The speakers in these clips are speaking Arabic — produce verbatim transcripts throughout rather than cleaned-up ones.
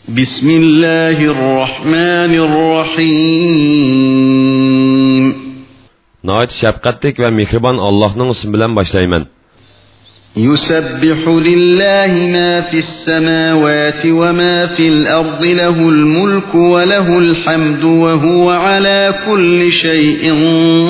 Bismillahirrahmanirrahim. Nəhayət şəfqətlik və mehriban Allah'ın ismi bilan başlayman. Yusabbihu lillahi ma fis semawati ve ma fil ardı lehul mulku ve lehul hamdu ve huve ala kulli şeyin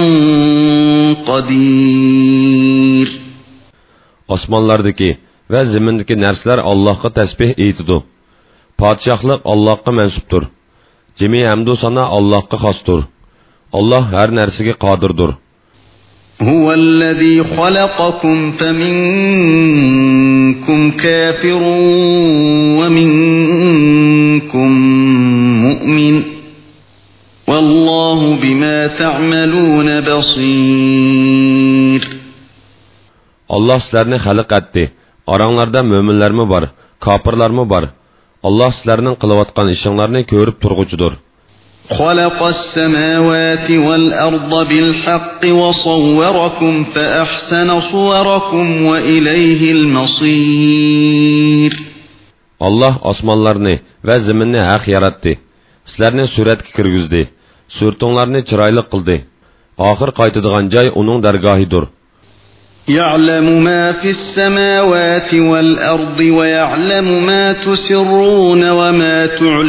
qadir. Osmanlardaki ve zimindeki narsalar Allah'a tesbih eytidu. Padişahlık Allah'a mensuptur. Cemi hamdu sana Allah'a xastur. Allah her narsige qadirdur. Huvellezî halaqakum feminkum kâfirun ve minkum mu'min. Vallahu bima ta'malun basîr. Allah sizlerini xalq etdi. Aranlarda müminler mi var, kafirler mi var? Allah sizlerinin qılıvatqan işinlerini görüp turğucudur. خلق السماوات والأرض بالحق وصوركم فأحسن صوركم وإليه المصير. Allah osmonlarni va zaminni haq yaratdi. Sizlarni suratga kirgizdi. Surtinglarni chiroyli qildi. Oxir qaytadigan joy uning dargohidir. يعلم ما في السماوات والأرض ويعلم ما تسرون وما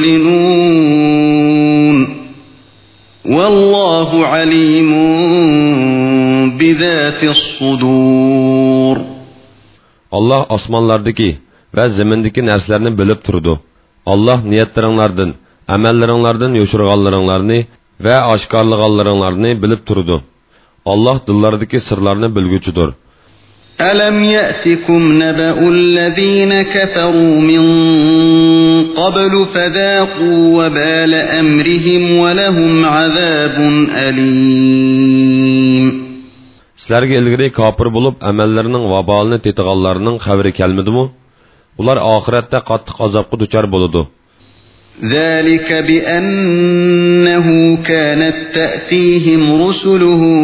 تعلنون والله عليم بذات الصدور. Allah osmonlardagi va zamindagi narsalarni bilib turdi. Allah niyatlaringlardan, amallaringlardan yo'shirganlaringlarni va oshkorlaganlaringlarni bilib turdi. Allah dillardagi sirlarni bilguchidir. ألم يأتكم نبأ الذين كفروا من قبل فذاقوا وبال أمرهم ولهم عذاب أليم. Sizlarga ilgari kafir bo'lib amallarining vabolini tetiganlarning xabari kelmadimi? Ular oxiratda qattiq azobga duchor bo'ladi. ذلك بأنه كانت تأتيهم رسلهم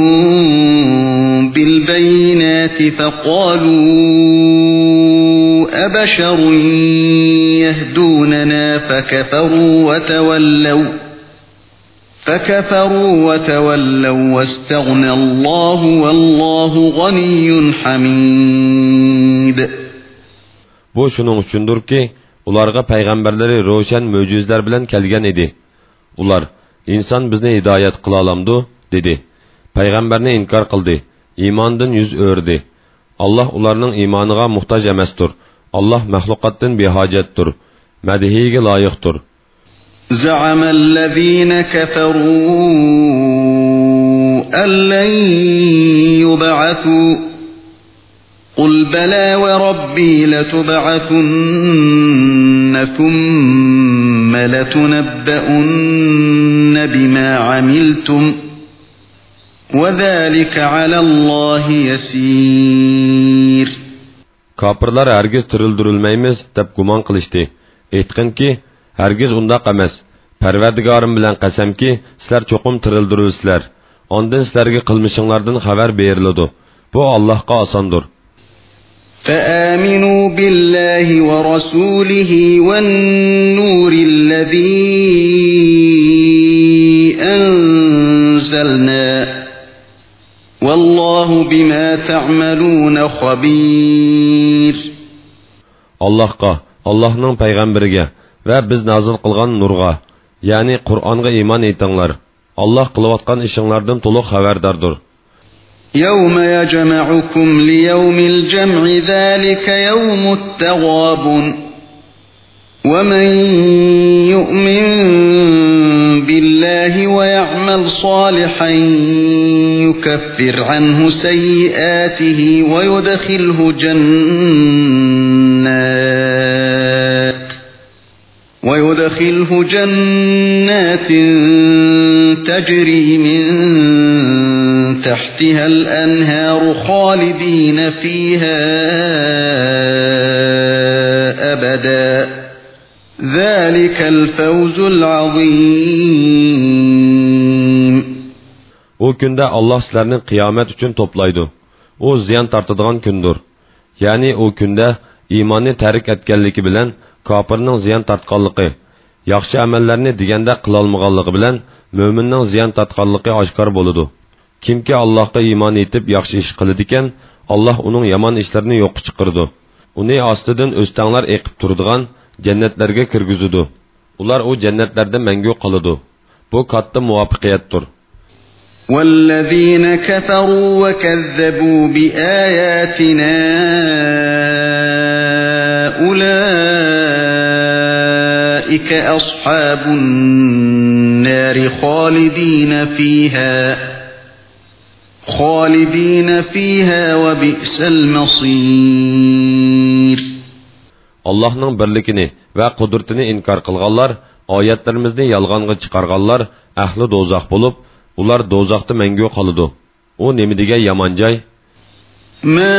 بالبينات فقالوا أبشر يهدوننا فكفروا وتولوا فكفروا وتولوا واستغنى الله والله غني حميد. Bu şunun üçündür ki ularga peygamberleri roşan möcüzler bilen kelgen idi. Ular, insan bizni hidayet kıla alamdı, dedi. Peygamberini inkar kıldı. İmandan yüz ördü. Allah ularının imanıga muhtaç emestir. Allah mahlukattan bihacettir. Medihige layıktır. زعم الذين كفروا أن لن يبعثوا قل بلى وربي لتبعثن ثم لتنبؤن بما عملتم وذلك على الله يسير. Kapırlar hergiz tirildirilmeymiz deb guman qilishdi. Aytqin ki, hergiz undaq emas. Parvardigorim bilan qasamki, sizlar cho'qim tirildirilsizlar. Ondan sizlarga qilmishinglardan xabar beriladi. Bu Allohga osondir. فآمنوا بالله ورسوله والنور الذي أنزلنا والله بما تعملون خبير. Allah'a, Allah'ın peygamberiga ve biz nazil kılgan nurga, yani Kur'an'a iman etinglar. Allah kılıvatkan işinlardan toluq haberdardır. يَوْمَ يَجْمَعُكُمْ لِيَوْمِ الْجَمْعِ ذَلِكَ يَوْمُ التَّغَابُنِ وَمَنْ يُؤْمِنْ بِاللَّهِ وَيَعْمَلْ صَالِحًا يُكَفِّرْ عَنْهُ سَيِّئَاتِهِ وَيُدْخِلْهُ جَنَّاتٍ وَيُدْخِلْهُ جَنَّاتٍ تَجْرِي مِنْ تحتها الأنهار خالدين فيها أبدا ذلك الفوز العظيم. O günde Allah sizlerini kıyamet için toplaydı. O ziyan tartıdığan gündür. Yani o günde imanı terk etkenliki bilen kapırının ziyan tartqanlıqı, yaxshi amallarni deganda qilolmaganligi bilan mo'minning ziyon tatqanligi oshkor bo'ladi. Kimki Allohga iymon etib yaxshi ish qiladi ekan, Alloh uning yomon ishlarini yo'q chiqardi. Uni ostidan o'stanglar eqib turadigan jannatlarga kirgizadi. Ular o jannatlarda mangu qoladi. Bu katta muvaffaqiyatdir. والذين كفروا وكذبوا بآياتنا أولئك أصحاب النار خالدين فيها خالدين فيها وبئس المصير. Allah'ның birlikini ve kudretini inkar kılganlar, ayetlerimizni yalğanğa çıkarganlar, ahli dozaq bulup, ular dozaqda mengü kalıdı. O nemidige yaman jay? Ma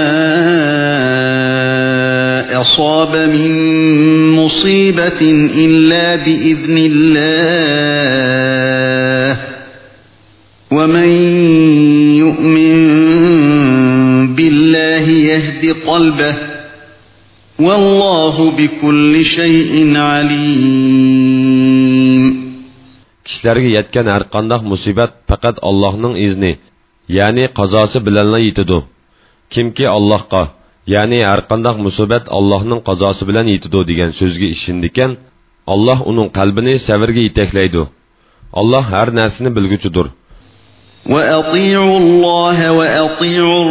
asaba min musibetin illa biiznillah. Ve men yu'min billahi yehdi qalbeh. Vallahu bikulli şeyin alim. Kişilerge yetken her qandaq musibet fakat Allah'ның izni, yani qazası bilenle yetidu. Kimki Allah'qa, yani her qandaq musibet Allah'ның qazası bilen yetidu degen sözge işindiken, Allah onun kalbini sevirge itekleydu. Allah her nersini bilgüçüdür. Ve ati'ullaha ve ati'ur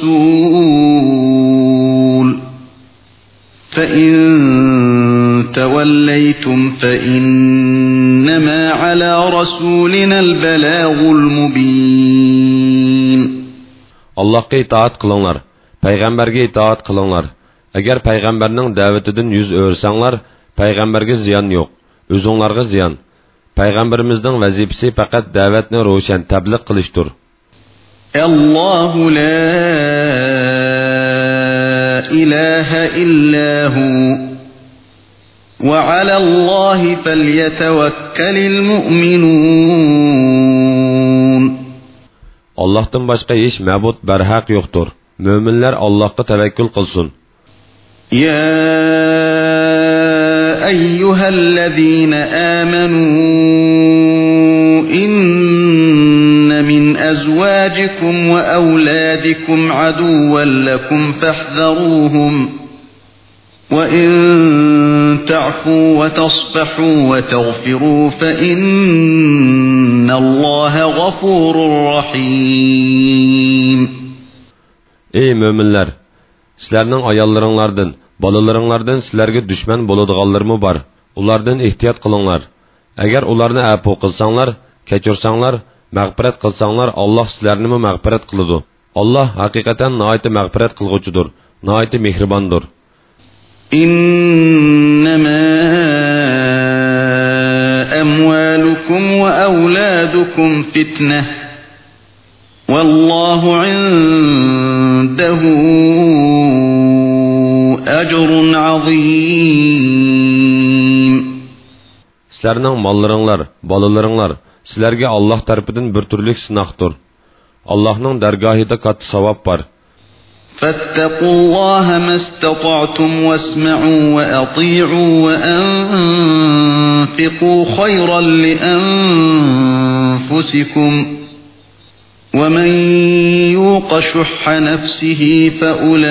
rasul. فَإِن تَوَلَّيْتُمْ فَإِنَّمَا عَلَى رَسُولِنَا الْبَلَاغُ الْمُبِينُ. Allah'a itaat kılınlar, peygamberge itaat kılınlar. Eğer peygamberinin davetidin yüz öğürsanglar, peygamberge ziyan yok, özünlarga ziyan. Peygamberimizдің vazifesi fakat davetni roşan tebliğ kılıştır. Allahu la إله إلا هو وعلى الله فليتوكل المؤمنون. Allah'tan başka hiç mabud berhaq yoktur. Müminler Allah'a tevekkül kılsın. Ya eyyühellezine amenu inne min أزواجكم وأولادكم عدوا لكم فاحذروهم وإن تعفوا وتصفحوا وتغفروا فإن الله غفور رحيم. Ey müminler! Sizlerinin ayallarınlardan, balalarınlardan sizlerge düşman boladıqallarımı var. Ulardan ihtiyat kılınlar. Eğer ularını afu kılsanlar, keçirsanlar, mağfiret kılsanlar Allah sizlerini mi mağfiret kılıdı. Allah hakikaten naiti mağfiret kılgıcıdır, naiti mihribandır. İnnemâ emvâlukum ve evlâdukum fitne. Vallahu indehu ecrun azîm. Sizlerinin mallarınlar, balalarınlar, sizlerge Allah tarafından bir türlük sınaqdır. Allah'ның dergahida kat savab var. Fattaqullaha mastata'tum wasma'u ve ati'u ve anfiqu khayran li anfusikum. Ve men yuqa şuhha nefsihi fe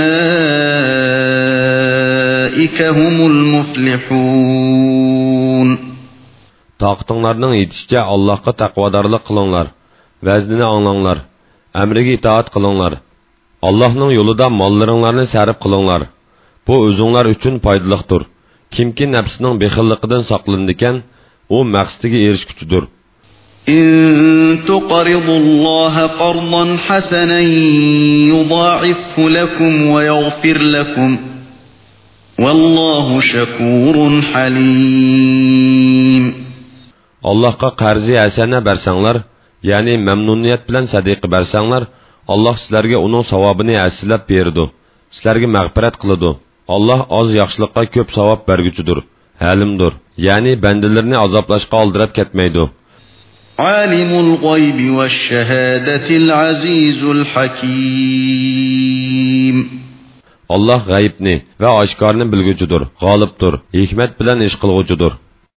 ulaike humul muflihun. Taqıtınlarının yetişçe Allah'a taqvadarlık kılınlar, vaznini anlanlar, emrige itaat kılınlar. Allah'ның yolunda mallarınlarını sərif kılınlar. Bu özünlər üçün faydalıqdır. Kimki nefsinin bexilliqidən saqlandıkən, o məqsədige erişküçüdür. İn tuqridullaha qardan hasanan yudâifhu lekum ve yaghfir lekum. Vallahu şakurun halim. Allah'a qarzi həsənə bərsənglər, yani məmnuniyet bilen sadiqi bərsənglər, Allah sizlərge onun savabını əsillab berdi. Sizlərge məğfirət qılıdı. Allah az yaxşılıqqa köp savab bergücüdür, həlimdir. Yani bəndələrini azablaşqa aldırab ketmeydi. Alimul gaybi ve şehadetil azizul hakim. Allah gayibni ve aşkarını bilgücüdür, galiptir, hikmet bilen iş kılgıcıdır.